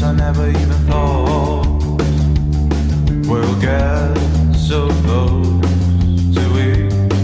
I never even thought we'll get so close to it.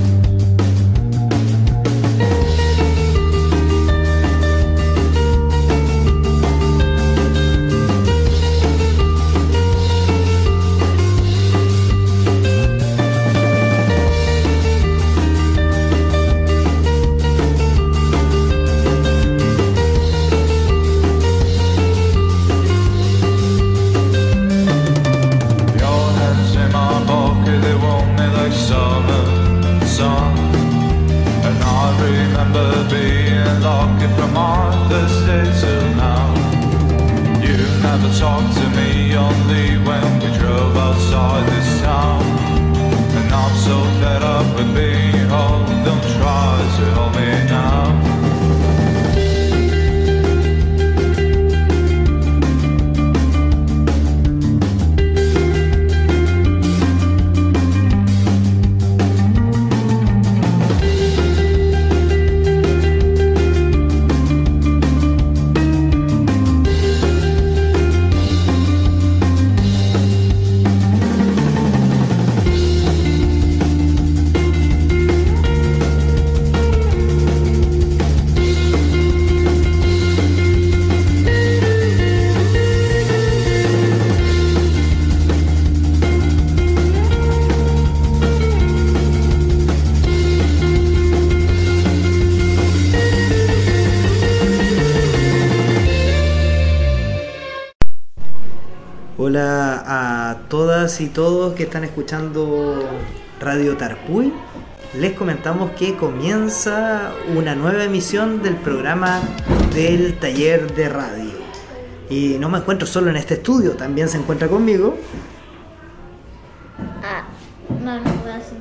From our first day till now, you never talked to me, only when we drove outside this town. And I'm so fed up with being home, don't try to hold me now. Hola a todas y todos que están escuchando Radio Tarpuy. Les comentamos que comienza una nueva emisión del programa del taller de radio. Y no me encuentro solo en este estudio, también se encuentra conmigo. No puedo hacer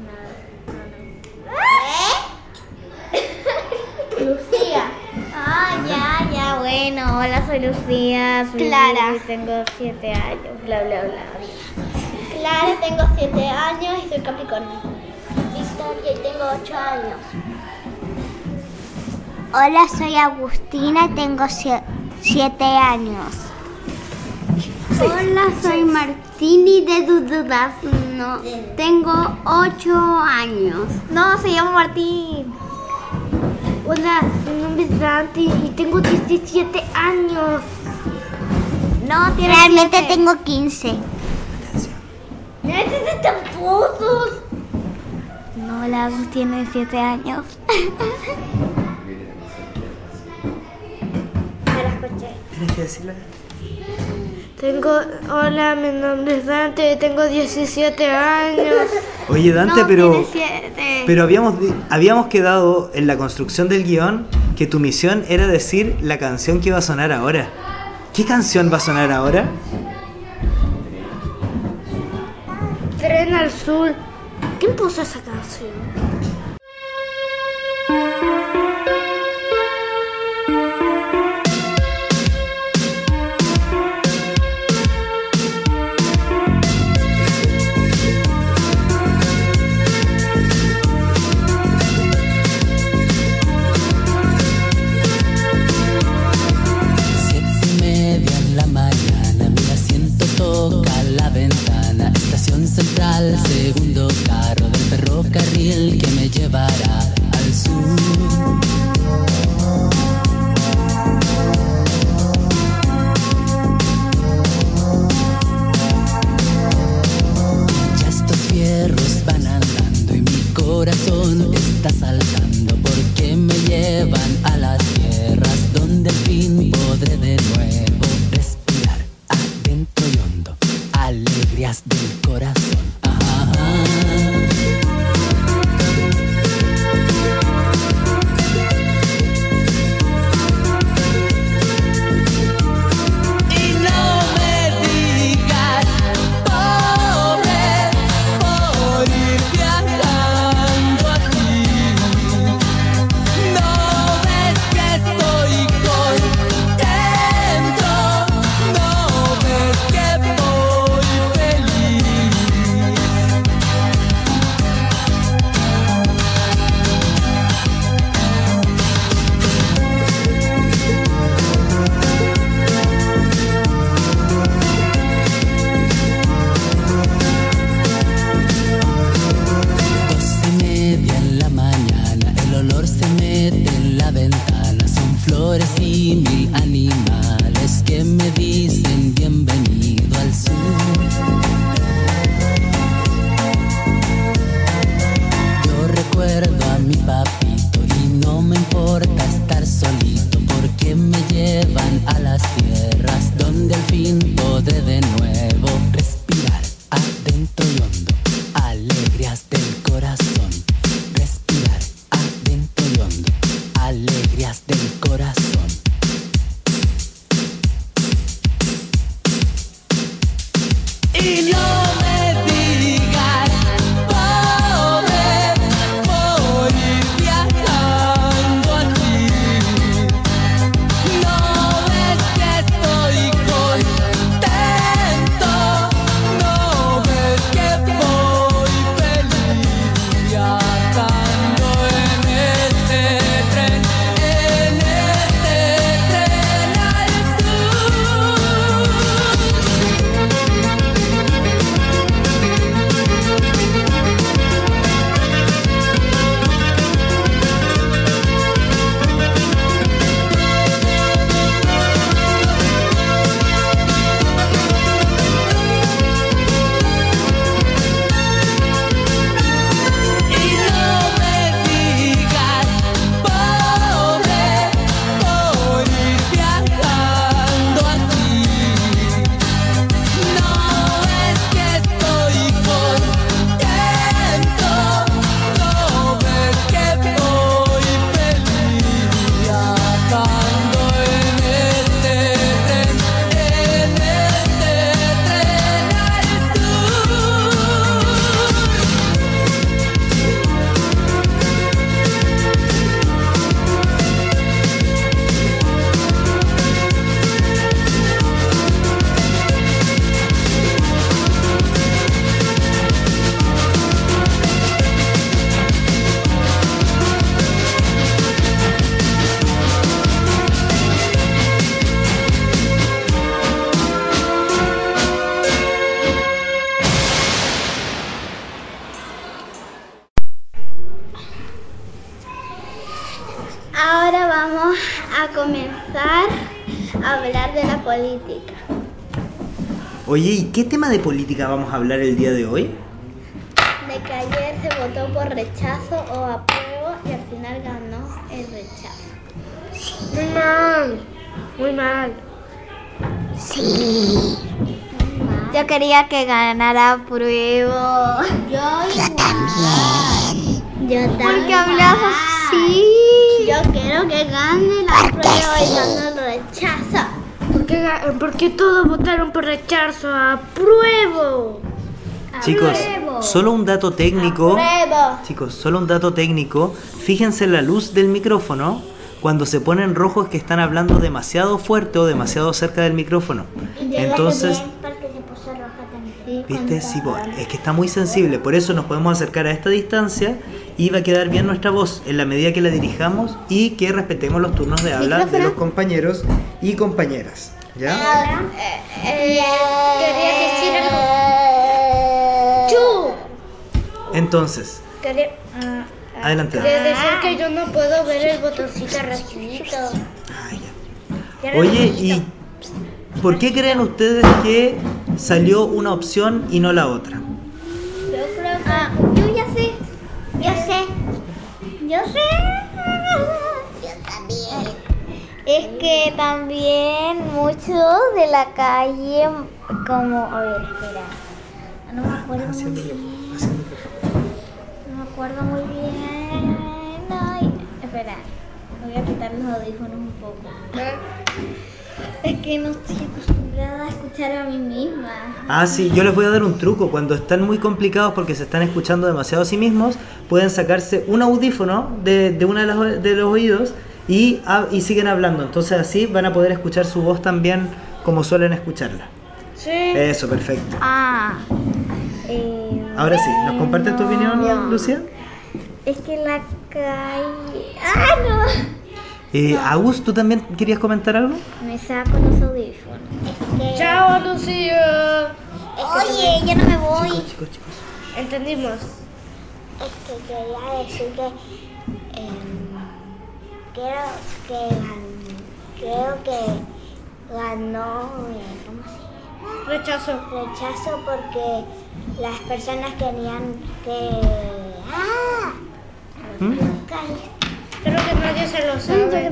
nada. Lucía. Ya, bueno, hola, soy Lucía, soy Clara. Tengo 7 años, bla, bla, bla. Clara, tengo 7 años y soy Capricornio. Victoria, y tengo 8 años. Hola, soy Agustina y tengo 7 años. Hola, soy Martini de Durazno. Tengo 8 años. No, se llama Martín. Hola, mi nombre es Dante y tengo 17 años. No, tiene Realmente 7. tengo 15. ¡Este es tan pozos! No, la Agus tiene 7 años. Me la escuché. ¿Tienes que decirle? Hola, mi nombre es Dante y tengo 17 años. Oye, Dante, No, pero tiene 7. habíamos quedado en la construcción del guión que tu misión era decir la canción que iba a sonar ahora. ¿Qué canción va a sonar ahora? Tren al Sur. ¿Quién puso esa canción? Central, segundo carro del ferrocarril que me llevará al sur. Ya estos fierros van andando y mi corazón está saltando porque me llevan a las tierras donde al fin podré de nuevo respirar adentro y hondo alegrías del corazón. Y no me digas, pobre, por ir viajando así. No ves que estoy contento, no ves que voy feliz viajando en este tren al sur. Y no me digas, pobre, por ir viajando así. No es que estoy contento, no ves que voy feliz viajando en este tren al sur. Ahora vamos a comenzar a hablar de la política. Oye, ¿y qué tema de política vamos a hablar el día de hoy? De que ayer se votó por rechazo o apruebo y al final ganó el rechazo. Muy mal. Muy mal. Sí. Yo quería que ganara prueba. Yo también. Yo también. ¿Por qué hablas así? Yo quiero que gane la prueba y gane el rechazo. ¿Por qué todos votaron por rechazo? ¡Apruebo! Chicos, solo un dato técnico. Apruebo. Chicos, solo un dato técnico. Fíjense en la luz del micrófono. Cuando se pone en rojo es que están hablando demasiado fuerte o demasiado cerca del micrófono. Entonces, Porque se puso roja también. ¿viste? Sí, es que está muy sensible. Por eso nos podemos acercar a esta distancia y va a quedar bien nuestra voz en la medida que la dirijamos y que respetemos los turnos de habla de los compañeros y compañeras. ¿Ya? Quería decir algo. ¡Chu! Entonces, adelante. Quería decir que yo no puedo ver el botoncito rojito. Ah, ya. Oye, ¿y por qué creen ustedes que salió una opción y no la otra? Yo creo que... yo ya sé. Yo sé. Yo también. Es que también muchos de la calle, como, a ver, espera, no me acuerdo muy bien, no me acuerdo muy bien, ay, espera, me voy a quitar los audífonos un poco, es que no estoy acostumbrada a escuchar a mí misma. Ah, sí, yo les voy a dar un truco. Cuando están muy complicados porque se están escuchando demasiado a sí mismos, pueden sacarse un audífono de una de los oídos y siguen hablando. Entonces así van a poder escuchar su voz también como suelen escucharla. Sí. Eso, perfecto. Ahora sí, ¿nos compartes tu opinión, no. Lucía? Es que la calle... ¡Ah, no! Agus, ¿tú también querías comentar algo? Me saco los audífonos. ¡Chao, Lucía! Oye, yo no me voy. Chicos. Entendimos. Es que quería decir que creo que ganó ¿cómo se llama? Rechazo porque las personas querían que Creo que nadie se lo sabe.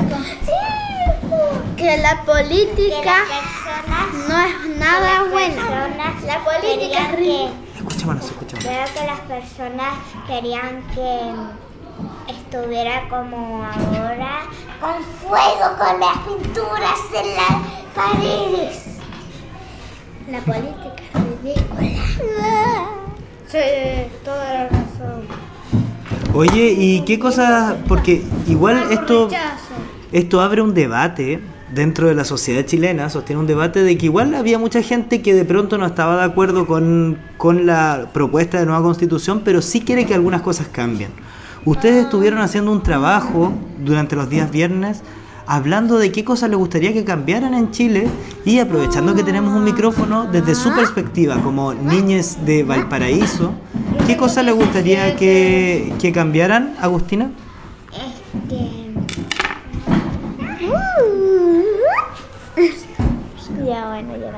Que la política no es nada buena. La política Escuchémonos. creo que las personas querían que estuviera como ahora con fuego, con las pinturas en las paredes. La política es ridícula. Sí, toda la razón. Oye, ¿y qué cosas? Porque igual esto abre un debate dentro de la sociedad chilena, sostiene un debate de que igual había mucha gente que de pronto no estaba de acuerdo con la propuesta de nueva constitución, pero sí quiere que algunas cosas cambien. Ustedes estuvieron haciendo un trabajo durante los días viernes hablando de qué cosas les gustaría que cambiaran en Chile y aprovechando que tenemos un micrófono desde su perspectiva como niñes de Valparaíso, ¿qué cosas les gustaría que cambiaran, Agustina? Ya bueno, ya no.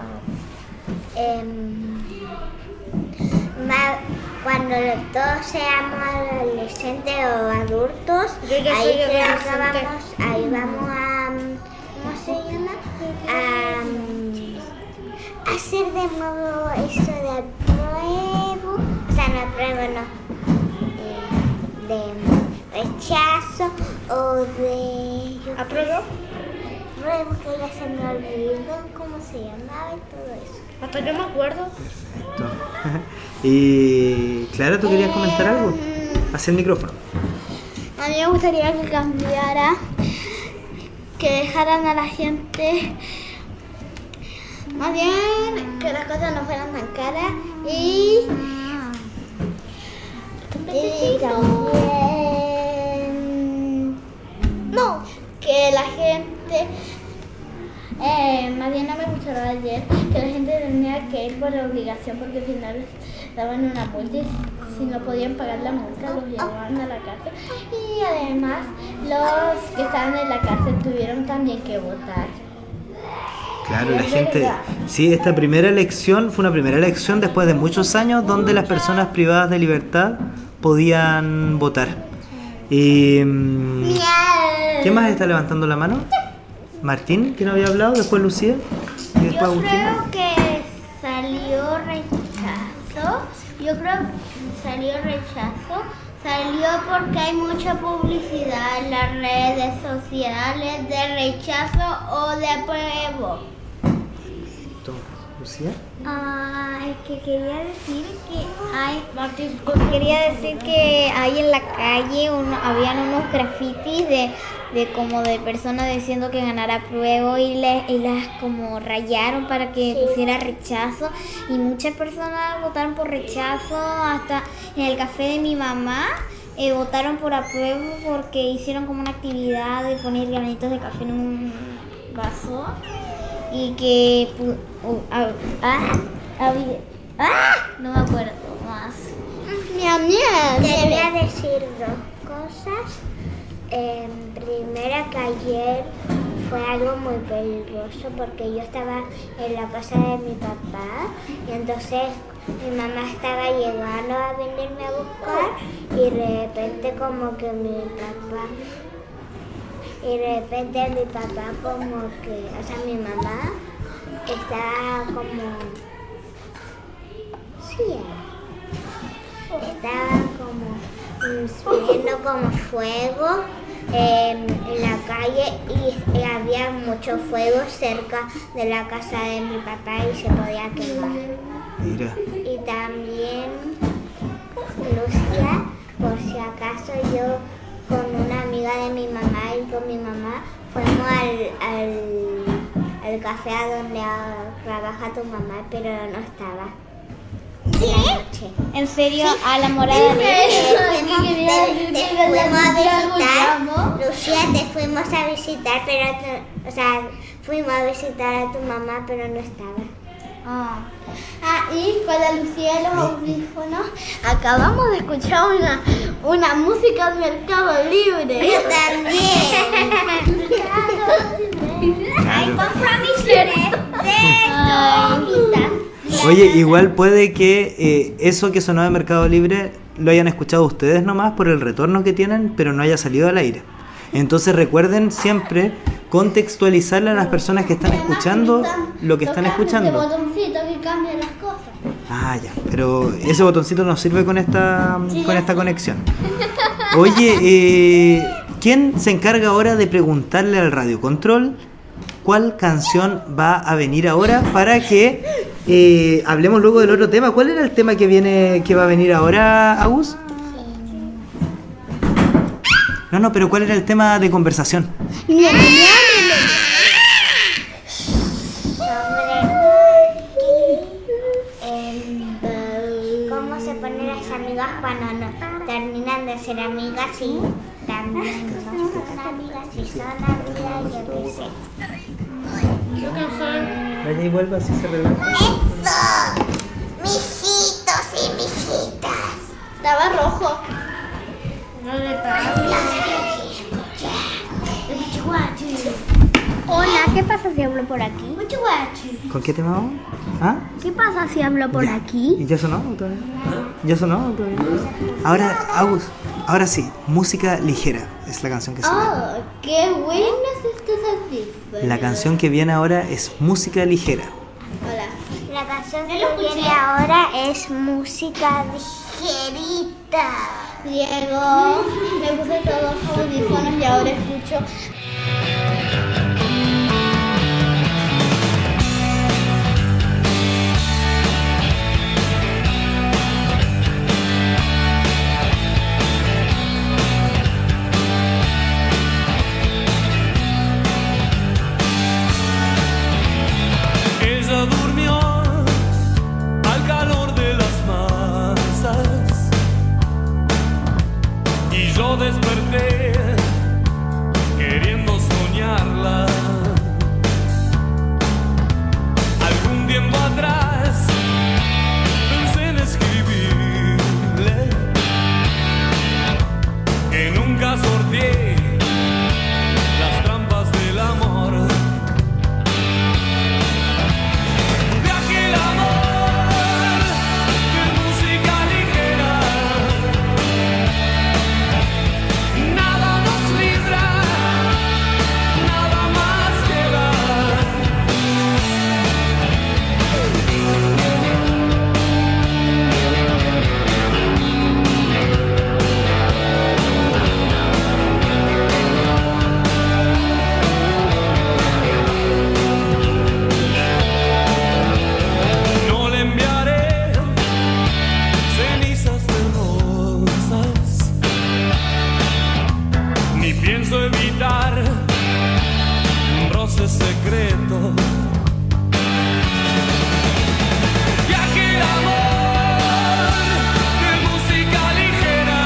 Cuando todos seamos adolescentes o adultos, ahí vamos a, ¿cómo se llama? A hacer de nuevo eso de apruebo, o sea, no apruebo, no, de rechazo o de... ¿Apruebo? Apruebo, que ya se me olvidó cómo se llamaba y todo eso. Hasta yo me acuerdo. Y Clara, ¿tú querías comentar algo? Hacia el micrófono. A mí me gustaría que cambiara, que dejaran a la gente, más bien que las cosas no fueran tan caras y también no, que la gente más bien no me gustaba ayer que la gente tenía que ir por obligación porque al final daban una multa y si no podían pagar la multa los llevaban a la cárcel y además los que estaban en la cárcel tuvieron también que votar. Claro, la gente... Sí, esta primera elección fue una primera elección después de muchos años donde las personas privadas de libertad podían votar. Y... ¿Quién más está levantando la mano? Martín, que no había hablado, después Lucía y después Yo Agustina. creo que salió rechazo. Salió porque hay mucha publicidad en las redes sociales de rechazo o de apruebo. ¿Lucía? Que quería decir que hay en la calle habían unos grafitis de como de personas diciendo que ganara apruebo y las como rayaron para que pusiera rechazo y muchas personas votaron por rechazo, hasta en el café de mi mamá votaron por apruebo porque hicieron como una actividad de poner granitos de café en un vaso y que no me acuerdo más. Quería decir dos cosas. Primero, que ayer fue algo muy peligroso porque yo estaba en la casa de mi papá y entonces mi mamá estaba llegando a venirme a buscar y de repente como que mi papá como que, o sea, mi mamá estaba como... Sí, estaba como viendo como fuego en la calle y había mucho fuego cerca de la casa de mi papá y se podía quemar. Mira. Y también, Lucía, por si acaso yo con una amiga de mi mamá y con mi mamá fuimos al café a donde trabaja tu mamá, pero no estaba. ¿Qué? ¿En serio? ¿Sí? ¿A la morada Lucía, te fuimos a visitar, pero fuimos a visitar a tu mamá, pero no estaba. Y con la Lucía de los audífonos acabamos de escuchar una música de Mercado Libre. Yo también. Ay, compromisiones de Oye, igual puede que eso que sonó de Mercado Libre lo hayan escuchado ustedes nomás por el retorno que tienen, pero no haya salido al aire. Entonces recuerden siempre contextualizarle a las personas que están escuchando lo que están escuchando. Ese botoncito que cambia las cosas. Ya, pero ese botoncito nos sirve con esta conexión. Oye, ¿quién se encarga ahora de preguntarle al radiocontrol cuál canción va a venir ahora para que hablemos luego del otro tema. ¿Cuál era el tema que va a venir ahora, Agus? No, pero ¿cuál era el tema de conversación? ¿Cómo se ponen las amigas cuando no terminan de ser amigas y también no son amigas y son amigas? Yo qué sé. Vaya y vuelva, así se revela. ¡Eso! ¡Mijitos y mijitas! Estaba rojo. No le pasa. Hola, ¿qué pasa si hablo por aquí? ¿Con qué tema vamos? ¿Ah? ¿Qué pasa si hablo por Ya. aquí? ¿Y ya sonó todavía? ¿Ya sonó todavía? Ahora, Agus, ahora sí, música ligera es la canción que se viene. Oh, qué buenas estos audífonos. La canción que viene ahora es música ligera. Hola. La canción que viene ahora es música ligerita. Diego, me puse todos los audífonos y ahora escucho. Ella durmió al calor de las masas y yo desperté queriendo soñarla. Algún tiempo atrás pensé en escribirle que nunca sorteé las trampas del amor. De aquel amor, de música ligera, nada nos libra, nada más queda. No le enviaré cenizas de rosas, ni pienso evitar un roce secreto. Y aquel amor de música ligera,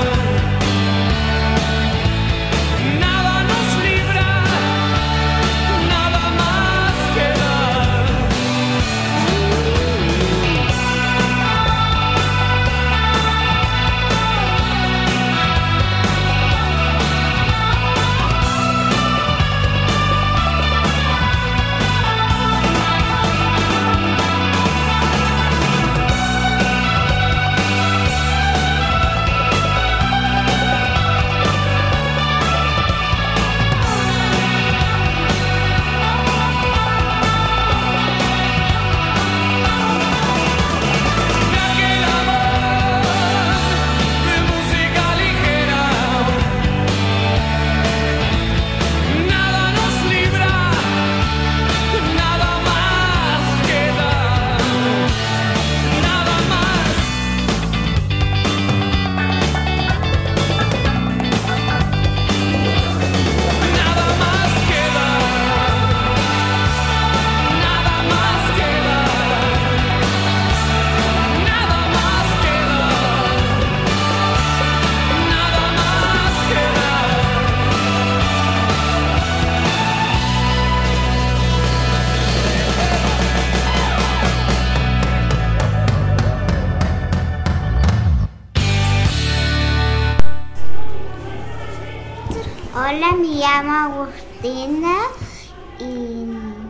nada nos libra, nada más queda. De aquel amor de música ligera, nada nos libra, nada más queda, nada más. Nada más queda, nada más queda. Nada más queda, nada más queda. Hola, me llamo Agustina y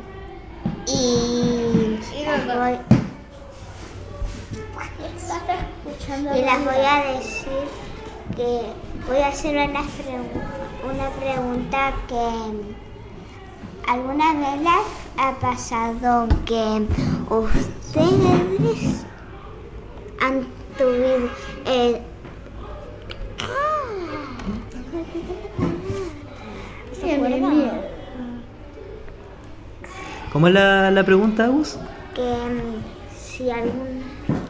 Estás escuchando. y les voy a decir que voy a hacer una pregunta que alguna vez les ha pasado que ustedes han tenido ¿Cómo es la pregunta, Agus? que si algún...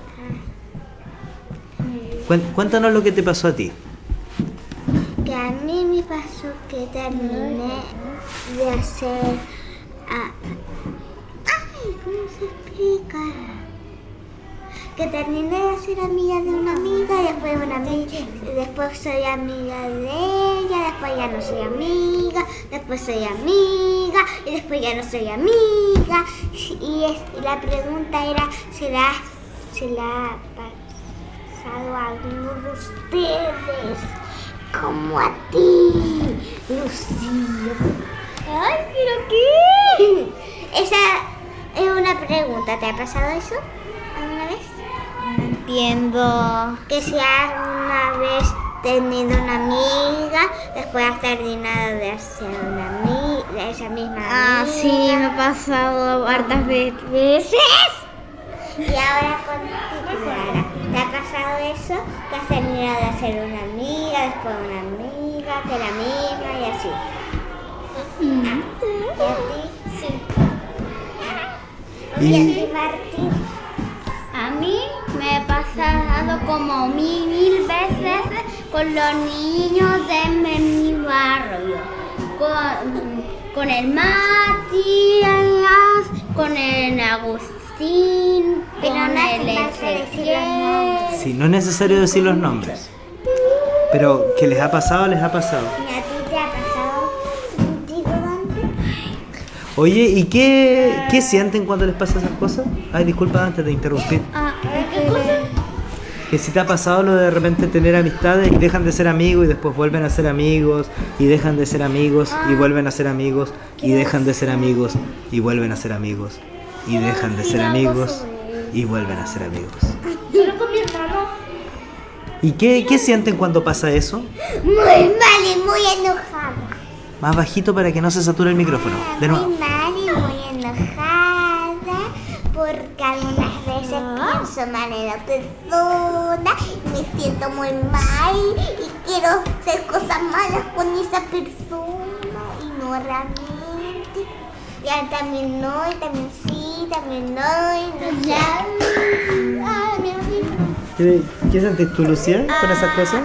Cuéntanos lo que te pasó a ti. Que a mí me pasó que terminé de hacer... ¿cómo se explica? Que terminé de ser amiga de una amiga, después una amiga, después soy amiga de ella, después ya no soy amiga, después soy amiga y después ya no soy amiga. Y la pregunta era, ¿se la ha pasado a alguno de ustedes? Como a ti, Lucía. Ay, ¿pero qué? Esa es una pregunta. ¿Te ha pasado eso alguna vez? No entiendo. Que si alguna vez tenido una amiga, después has terminado de hacer de esa misma amiga. Sí, me ha pasado hartas veces. Y ahora contigo, Clara, ¿te ha pasado eso? Que has terminado de hacer una amiga, después una amiga, que la misma y así. ¿Y a ti? Sí. ¿Y a ti, Martín? A mí me ha pasado como mil veces con los niños de mi barrio. Con el Matías, con el Agustín, Pero con no el hace falta decir los Ezequiel. nombres. Sí, no es necesario decir los nombres. Pero que les ha pasado, les ha pasado. ¿Y a ti te ha pasado contigo, Dante? Oye, ¿y qué sienten cuando les pasa esas cosas? Ay, disculpa antes de interrumpir. ¿Qué cosa? Que si te ha pasado lo de repente tener amistades y dejan de ser amigos y después vuelven a ser amigos y dejan de ser amigos y vuelven a ser amigos y dejan de ser amigos y vuelven a ser amigos y dejan de ser amigos y vuelven a ser amigos. Solo con mi hermano. ¿Y qué sienten cuando pasa eso? Muy mal y muy enojada. Más bajito para que no se sature el micrófono. De nuevo. Muy mal y muy enojada porque algunas veces pienso mal en la persona, me siento muy mal y quiero hacer cosas malas con esa persona y no realmente. Ya también no, y también sí, también no, y no ya. ¿Qué sientes tú, Lucía, con esas cosas?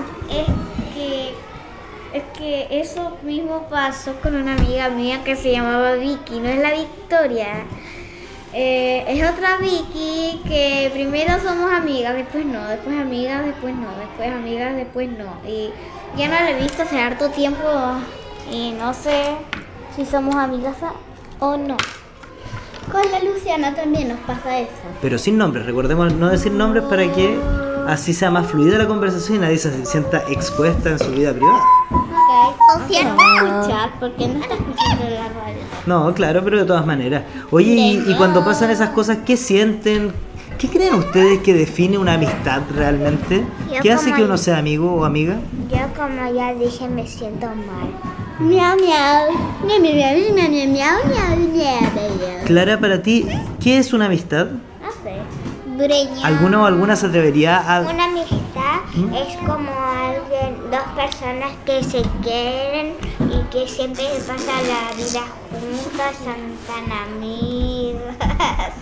Es que eso mismo pasó con una amiga mía que se llamaba Vicky, no es la Victoria. Es otra Vicky que primero somos amigas, después no, después amigas, después no, después amigas, después no. Y ya no la he visto hace harto tiempo y no sé si somos amigas o no. Con la Luciana también nos pasa eso. Pero sin nombres, recordemos no decir nombres para que así sea más fluida la conversación y nadie se sienta expuesta en su vida privada. O si no escuchar, porque no está escuchando la radio. No, claro, pero de todas maneras. Oye, y cuando pasan esas cosas, ¿qué sienten? ¿Qué creen ustedes que define una amistad realmente? ¿Qué hace que uno sea amigo o amiga? Yo, como ya dije, me siento mal. Miau, miau. Miau, miau, miau, miau, miau, miau, miau, miau. Clara, para ti, ¿qué es una amistad? No sé. Dureña. ¿Alguno o alguna se atrevería a...? Una amistad es como dos personas que se quieren y que siempre pasan la vida juntas, son tan amigas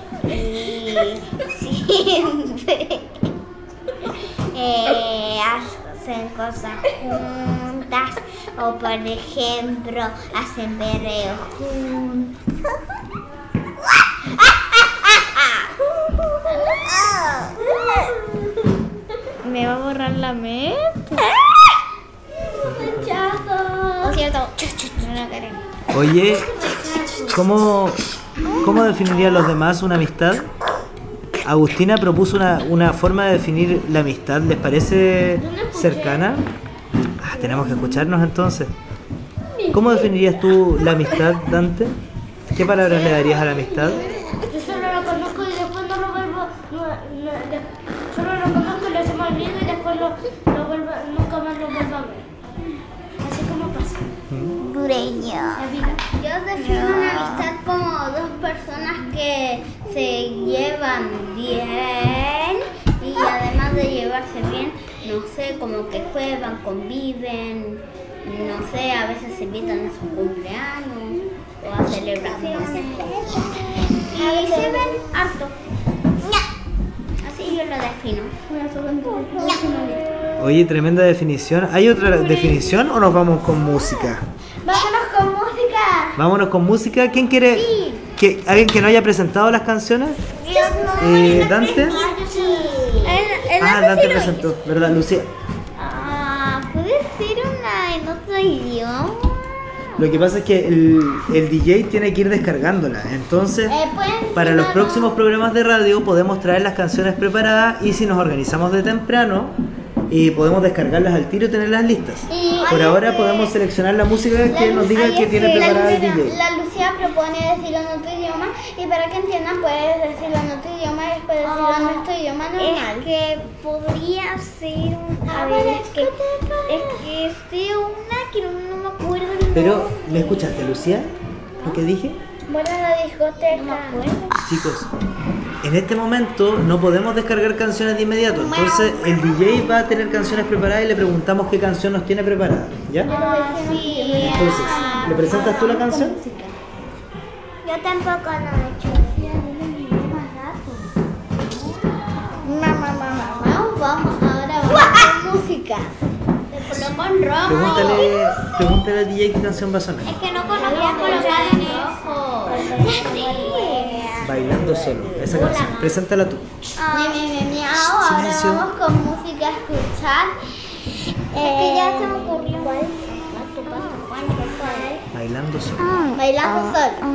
y siempre hacen cosas juntas o, por ejemplo, hacen berreos juntos. Me va a borrar la mente. Lo siento. No la queremos. Oye, ¿cómo definirían los demás una amistad? Agustina propuso una forma de definir la amistad. ¿Les parece cercana? Tenemos que escucharnos entonces. ¿Cómo definirías tú la amistad, Dante? ¿Qué palabras le darías a la amistad? Yo solo lo conozco y después no lo vuelvo. Solo lo conozco y lo hacemos amigo y después nunca más lo vuelvo a ver. Así como pasa. Dureña. Yo defino una amistad como dos personas que se llevan bien y además de llevarse bien, no sé, como que juegan, conviven, no sé, a veces se invitan a su cumpleaños o a celebraciones. Y se ven Harto. Así yo lo defino. Oye, tremenda definición. ¿Hay otra definición o nos vamos con música? Vámonos con música. Vámonos con música. ¿Quién quiere? ¿Alguien que no haya presentado las canciones? ¿Dante? Dante presentó, ¿verdad, Lucía? ¿Puede ser una en otro idioma? Lo que pasa es que el DJ tiene que ir descargándola. Entonces, para los próximos programas de radio podemos traer las canciones preparadas y si nos organizamos de temprano podemos descargarlas al tiro y tenerlas listas. Por ahora podemos seleccionar la música que nos diga que tiene preparada el DJ. La Lucía propone decirlo en otro idioma y para que entiendan puedes decirlo en otro idioma y después decirlo en nuestro idioma normal. Es que podría ser a ver, es que sé una que no me acuerdo el nombre. Pero, ¿me escuchaste, Lucía? ¿Lo que dije? Bueno, la discoteca. No me acuerdo. Chicos, en este momento no podemos descargar canciones de inmediato. Entonces el DJ va a tener canciones preparadas y le preguntamos qué canción nos tiene preparada. ¿Ya? Sí. Entonces, ¿le presentas tú la canción? Yo tampoco no he hecho. Vamos ahora con música. De Polomón Rojo. Pregúntale al DJ qué canción va a sonar. Es que no conocía colocar en rojo. Bailando solo, esa canción. Preséntala tú. Ahora Silencio. vamos con música a escuchar. Es que ya se me ocurrió. Bailando solo. Bailando solo.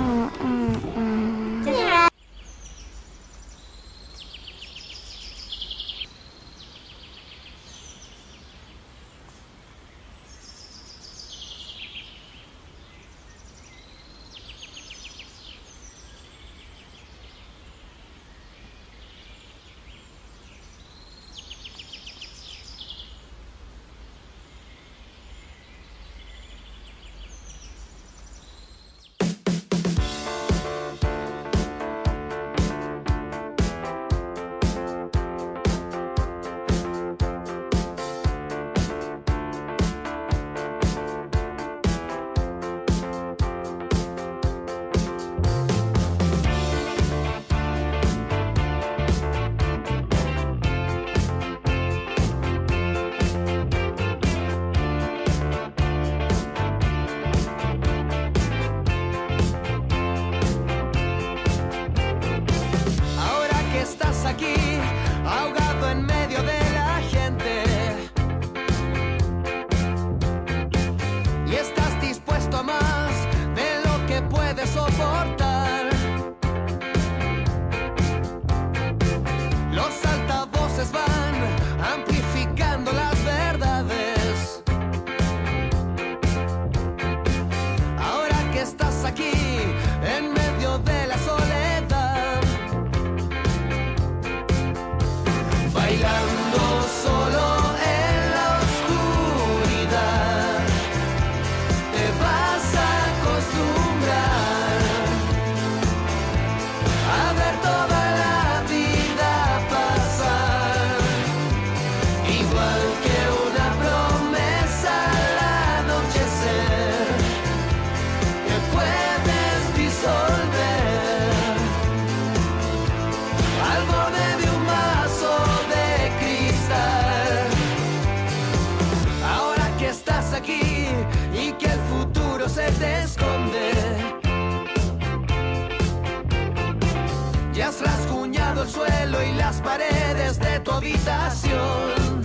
el suelo y las paredes de tu habitación.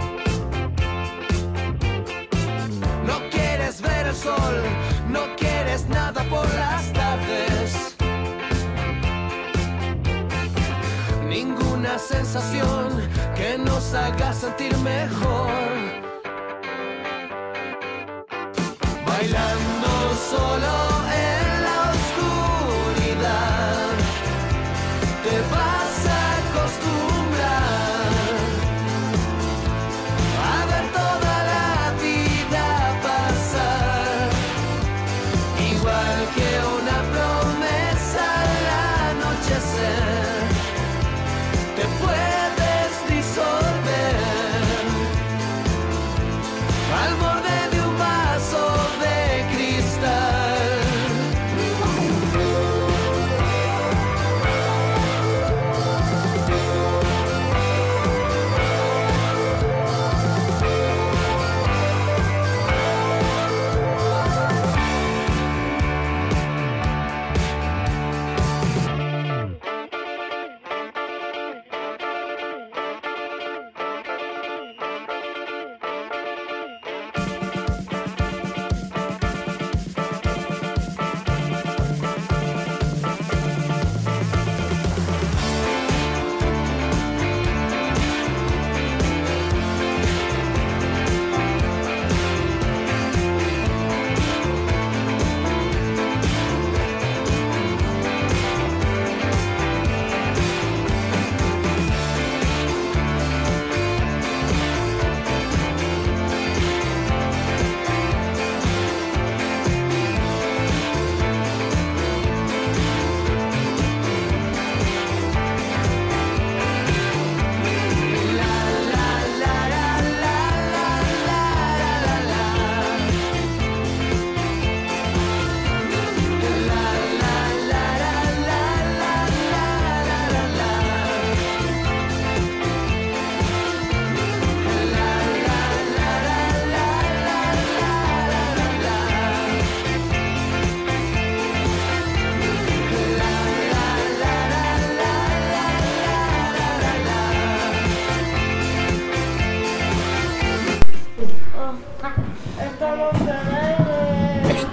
No quieres ver el sol, no quieres nada por las tardes. Ninguna sensación que nos haga sentir mejor. Bailando solo en la oscuridad, te vas a acostumbrar a ver toda la vida pasar, igual que una promesa al anochecer, te puedes disolver al borde de un vaso de cristal.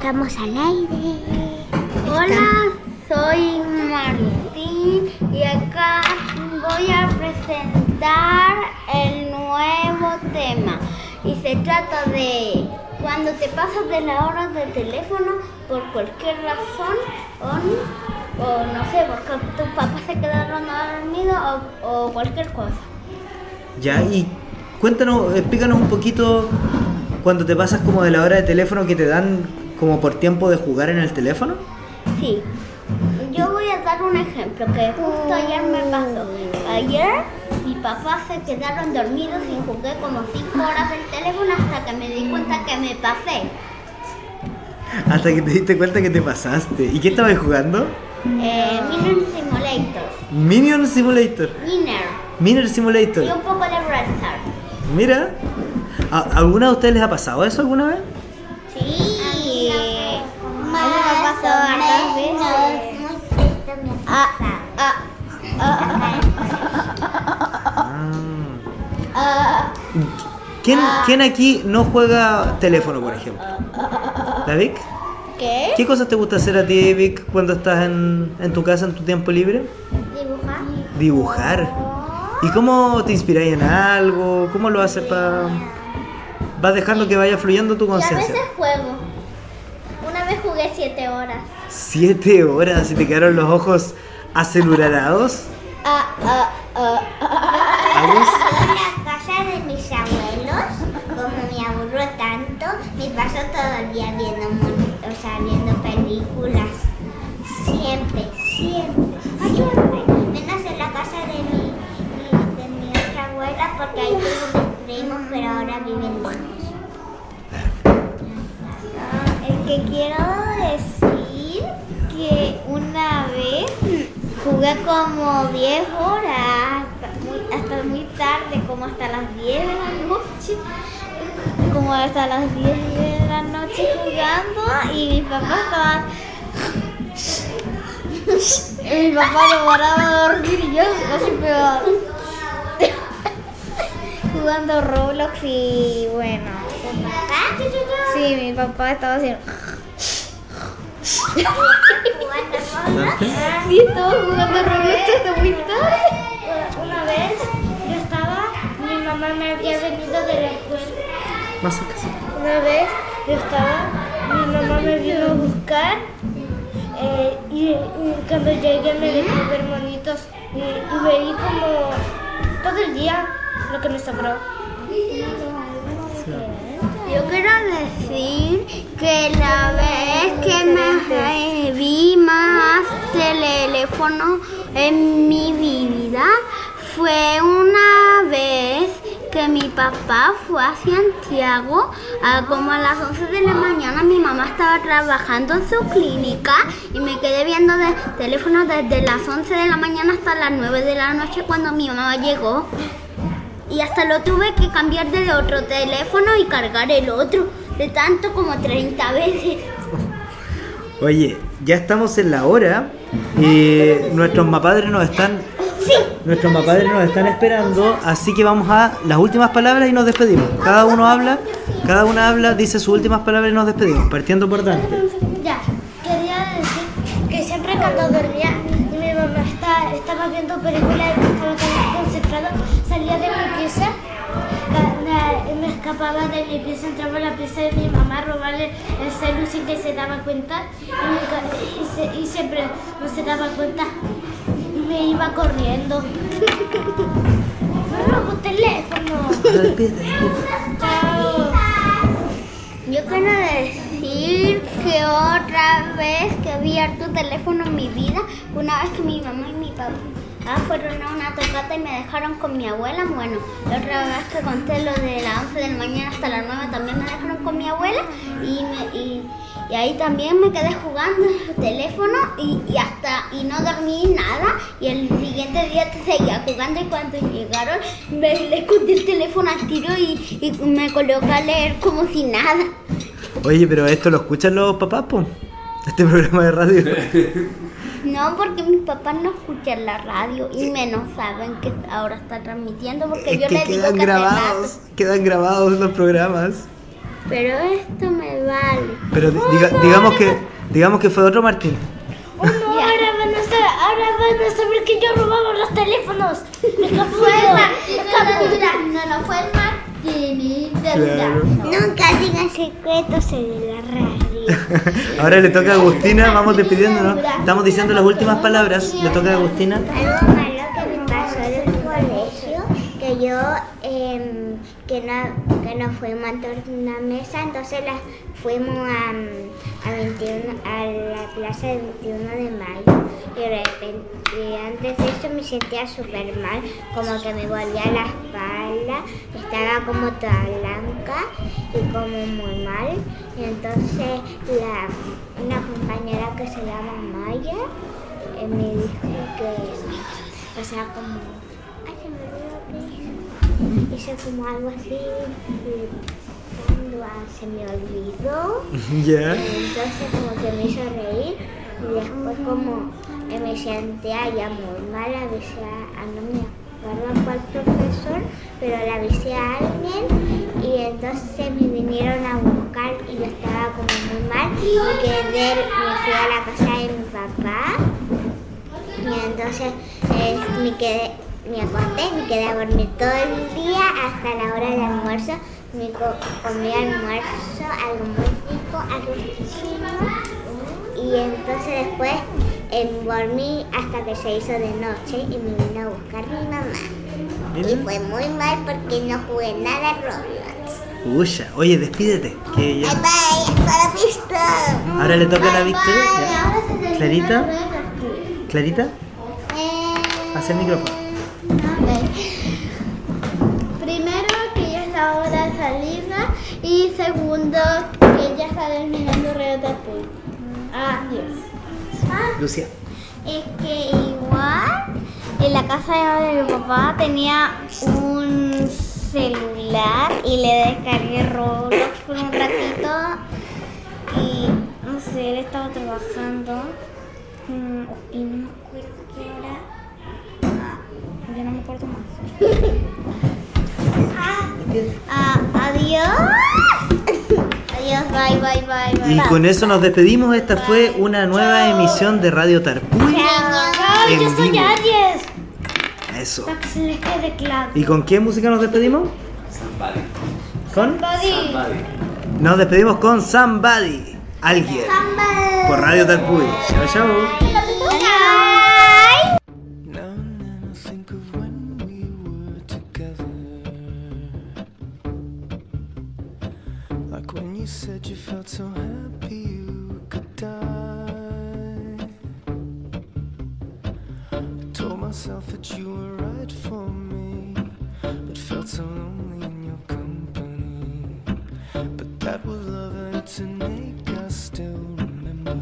estamos al aire. Hola, soy Martín y acá voy a presentar el nuevo tema. Y se trata de cuando te pasas de la hora del teléfono por cualquier razón o no sé, porque tus papás se quedaron dormidos o cualquier cosa. Ya, y cuéntanos, explícanos un poquito cuando te pasas como de la hora de teléfono que te dan como por tiempo de jugar en el teléfono. Sí, yo voy a dar un ejemplo que justo ayer me pasó. Ayer mis papás se quedaron dormidos y jugué como 5 horas el teléfono hasta que me di cuenta que me pasé. Hasta que te diste cuenta que te pasaste. ¿Y qué estabas jugando? Miner Simulator. Minion Simulator. Miner Y Simulator. un poco de Red Stars. Mira, ¿alguna de ustedes les ha pasado eso alguna vez? Sí, eso me ha pasado hartas veces. ¿Quién aquí no juega teléfono, por ejemplo? ¿David? ¿Qué? ¿Qué cosas te gusta hacer a ti, Vic, cuando estás en tu casa, en tu tiempo libre? Dibujar. Dibujar. ¿Y cómo te inspiráis en algo? ¿Cómo lo haces para...? Vas dejando que vaya fluyendo tu Y a conciencia. veces juego. Una vez jugué 7 horas. 7 horas y te quedaron los ojos acelurados. ¿Agus? En la casa de mis abuelos, como me aburro tanto, me paso todo el día viendo películas. Siempre. Menos en la casa de mi otra abuela, porque ahí tengo mis primos, pero ahora viven lejos. El que quiero decir que una vez jugué como 10 horas, hasta muy tarde, como hasta las 10 de la noche. Como hasta las 10 de la noche jugando y mi papá estaba... mi papá no paraba de dormir y yo casi pegada. Jugando Roblox y bueno. Sí, mi papá estaba haciendo... Sí, estaba jugando Roblox hasta muy tarde. Una vez mi mamá me había venido de la escuela. Más cerca, sí. Una vez mi mamá me vino a buscar y cuando llegué me dejó ver monitos y veí como todo el día lo que me sobró. Yo quiero decir que la vez que me vi más teléfono en mi vida fue una vez que mi papá fue a Santiago como a las 11 de la mañana. Mi mamá estaba trabajando en su clínica y me quedé viendo de teléfono desde las 11 de la mañana hasta las 9 de la noche cuando mi mamá llegó. Y hasta lo tuve que cambiar de otro teléfono y cargar el otro, de tanto como 30 veces. Oye, ya estamos en la hora. Nuestros mapadres nos están esperando, así que vamos a las últimas palabras y nos despedimos. Cada una habla, dice sus últimas palabras y nos despedimos, partiendo por Dante. Ya, quería decir que siempre cuando dormía y mi mamá estaba viendo películas y estaba tan concentrada, salía de mi pieza, me escapaba de mi pieza, entraba a la pieza de mi mamá a robarle el celu sin que se daba cuenta y siempre no se daba cuenta y me iba corriendo. Me robó teléfono. Chao. Yo quiero decir que otra vez que vi harto teléfono en mi vida, una vez que mi mamá y mi papá fueron a una tocata y me dejaron con mi abuela. Bueno, la otra vez que conté lo de las 11 de la mañana hasta las 9 también me dejaron con mi abuela y ahí también me quedé jugando en el teléfono y no dormí nada y el siguiente día seguía jugando y cuando llegaron le escondí el teléfono al tiro y me coloqué a leer como si nada. Oye, pero esto lo escuchan los papás, po. Este programa de radio. No, porque mis papás no escuchan la radio y menos saben que ahora está transmitiendo porque Es yo que les digo quedan que grabados los programas. pero esto me vale. Pero digamos que fue otro Martín. Oh, no, ahora van a saber que yo robaba los teléfonos. Me Fue el Martín de Durazno, no fue el Martín de Durazno. Nunca digan secretos en la radio. Ahora le toca a Agustina, vamos despidiéndonos. Estamos diciendo las últimas palabras. Le toca a Agustina. Algo malo que me pasó en el colegio, que yo que no fuimos a tornamesa, entonces fuimos a la clase del 21 de mayo y de repente antes de eso me sentía súper mal, como que me dolía la espalda, estaba como toda blanca y como muy mal, y entonces una compañera que se llama Maya me dijo que pasaba como hice como algo así y cuando se me olvidó. Ya. Entonces como que me hizo reír y después como me sentía ya muy mal, avisé no me acuerdo cuál profesor, pero le avisé a alguien y entonces me vinieron a buscar y yo estaba como muy mal y me fui a la casa de mi papá y entonces me acosté, me quedé a dormir todo el día hasta la hora del almuerzo. Comí almuerzo, algo muy rico, algo chino. Y entonces después dormí hasta que se hizo de noche y me vino a buscar mi mamá. ¿Mira? Y fue muy mal porque no jugué nada a Roblox. Uya, oye, despídete. Que ya... Bye bye, hasta la vista. Ahora le toca a la Victoria. Ya. Clarita. Clarita. Hacia el micrófono. Primero que ya es la hora de salida y segundo que ya está terminando Radio Tarpuy. Adiós. Lucía. Es que igual en la casa de mi papá tenía un celular y le descargué Roblox por un ratito y no sé, él estaba trabajando y no me acuerdo qué hora. Ya no me acuerdo más. Adiós. Adiós, bye. Y con eso nos despedimos. Esta fue una nueva emisión de Radio Tarpuy. En yo soy vivo. Aries. Eso. Para que se les quede claro. ¿Y con qué música nos despedimos? ¿Con? Nos despedimos con Somebody. Alguien. Por Radio Tarpuy. Chao, chao. Now and then I think of when we were together, like when you said you felt so happy you could die. I told myself that you were right for me, but felt so lonely in your company. But that was love and it's an ache I still remember.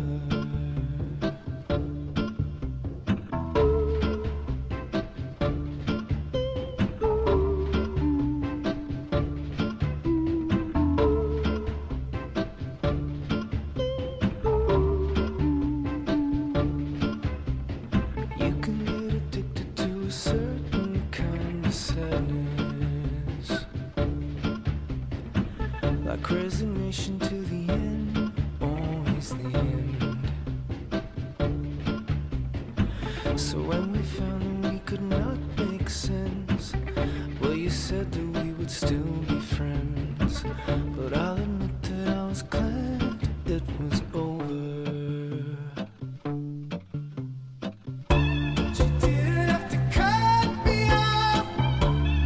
Like resignation to the end, always the end. So when we found that we could not make sense, well, you said that we would still be friends. But I'll admit that I was glad it was